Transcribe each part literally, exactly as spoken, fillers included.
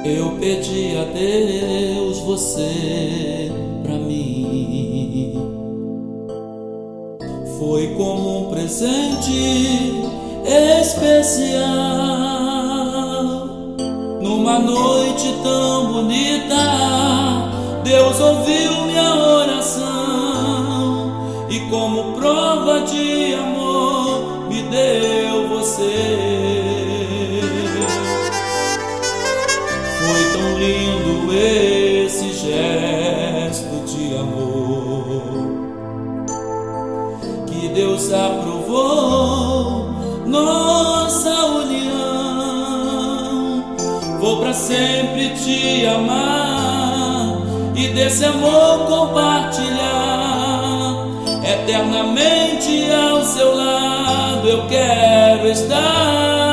Eu pedi a Deus você pra mim. Foi como um presente especial, numa noite tão bonita. Deus ouviu minha oração e, como prova de amor, me deu você. Foi tão lindo esse gesto de amor que Deus aprovou nossa união. Vou pra sempre te amar e desse amor compartilhar. Eternamente ao seu lado eu quero estar.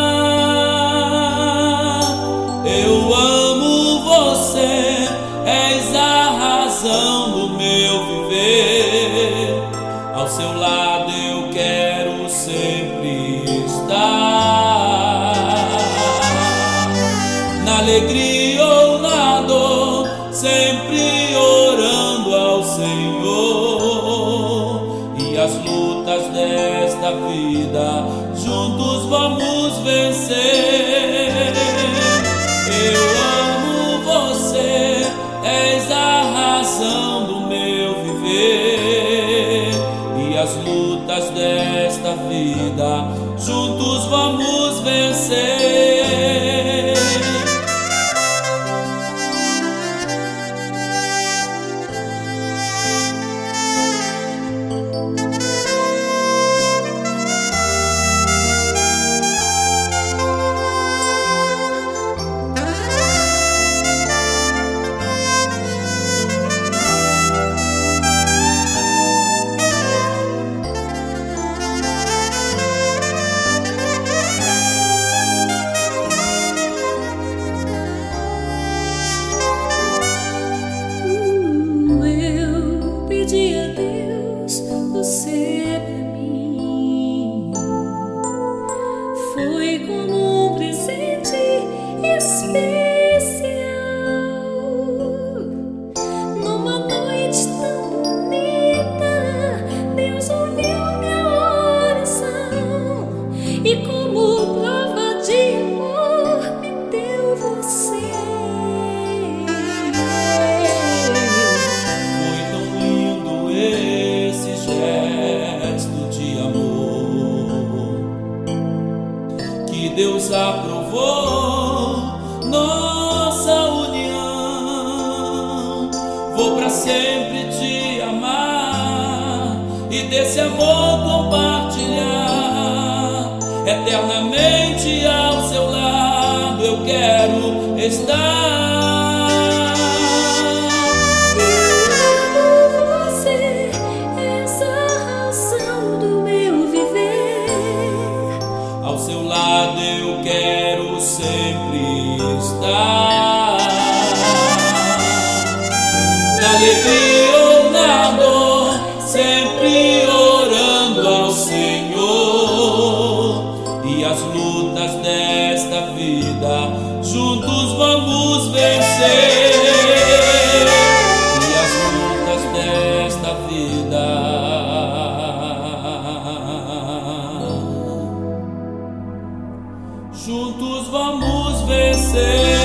Eu amo você, és a razão do meu viver. Ao seu lado eu quero sempre estar. Na alegria ou na dor, sempre orando ao Senhor. E as lutas desta vida, juntos vamos vencer. Eu amo você, és a razão do meu viver. E as lutas desta vida, juntos vamos vencer. Pedi a Deus você pra mim. Foi como um presente especial, numa noite tão bonita. Deus ouviu minha oração e, como prova de amor, me deu você. Deus aprovou nossa união. Vou pra sempre te amar e desse amor compartilhar. Eternamente ao seu lado eu quero estar. Ao seu lado eu quero sempre estar. Na alegria ou na dor, sempre orando ao Senhor. E as lutas desta vida, juntos vamos vencer. E as lutas desta vida, juntos vamos vencer.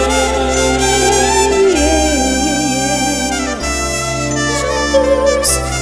Juntos